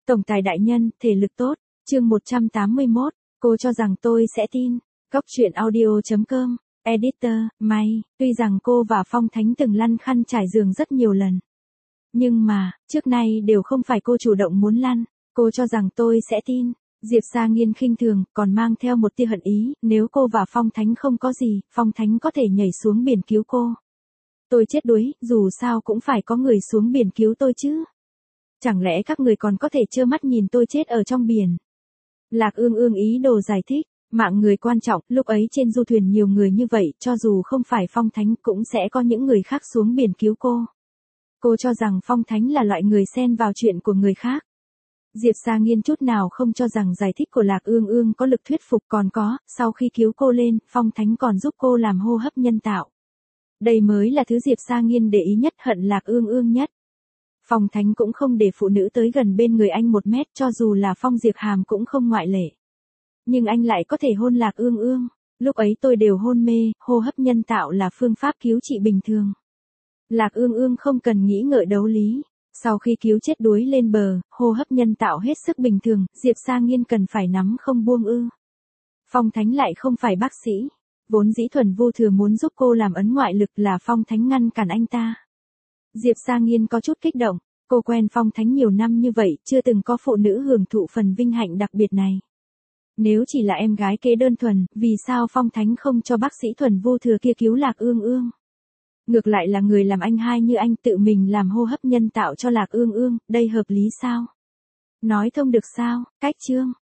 Tổng tài đại nhân, thể lực tốt, chương 181, cô cho rằng tôi sẽ tin. Góc truyện audio.com, editor, May, tuy rằng cô và Phong Thánh từng lăn khăn trải giường rất nhiều lần. Nhưng mà, trước nay đều không phải cô chủ động muốn lăn, cô cho rằng tôi sẽ tin. Diệp Sa Nghiên khinh thường, còn mang theo một tia hận ý, nếu cô và Phong Thánh không có gì, Phong Thánh có thể nhảy xuống biển cứu cô. Tôi chết đuối, dù sao cũng phải có người xuống biển cứu tôi chứ. Chẳng lẽ các người còn có thể trơ mắt nhìn tôi chết ở trong biển? Lạc Ương Ương ý đồ giải thích, mạng người quan trọng, lúc ấy trên du thuyền nhiều người như vậy, cho dù không phải Phong Thánh cũng sẽ có những người khác xuống biển cứu cô. Cô cho rằng Phong Thánh là loại người xen vào chuyện của người khác. Diệp Sa Nghiên chút nào không cho rằng giải thích của Lạc Ương Ương có lực thuyết phục, còn có, sau khi cứu cô lên, Phong Thánh còn giúp cô làm hô hấp nhân tạo. Đây mới là thứ Diệp Sa Nghiên để ý nhất, hận Lạc Ương Ương nhất. Phong Thánh cũng không để phụ nữ tới gần bên người anh 1 mét, cho dù là Phong Diệp Hàm cũng không ngoại lệ. Nhưng anh lại có thể hôn Lạc Ương Ương, lúc ấy tôi đều hôn mê, hô hấp nhân tạo là phương pháp cứu trị bình thường. Lạc Ương Ương không cần nghĩ ngợi đấu lý, sau khi cứu chết đuối lên bờ, hô hấp nhân tạo hết sức bình thường, Diệp Sa Nghiên cần phải nắm không buông ư. Phong Thánh lại không phải bác sĩ, vốn dĩ Thuần Vô Thừa muốn giúp cô làm ấn ngoại lực là Phong Thánh ngăn cản anh ta. Diệp Sa Nghiên có chút kích động, cô quen Phong Thánh nhiều năm như vậy, chưa từng có phụ nữ hưởng thụ phần vinh hạnh đặc biệt này. Nếu chỉ là em gái kế đơn thuần, vì sao Phong Thánh không cho bác sĩ Thuần Vô Thừa kia cứu Lạc Ương Ương? Ngược lại là người làm anh hai như anh tự mình làm hô hấp nhân tạo cho Lạc Ương Ương, đây hợp lý sao? Nói thông được sao? Cách chương.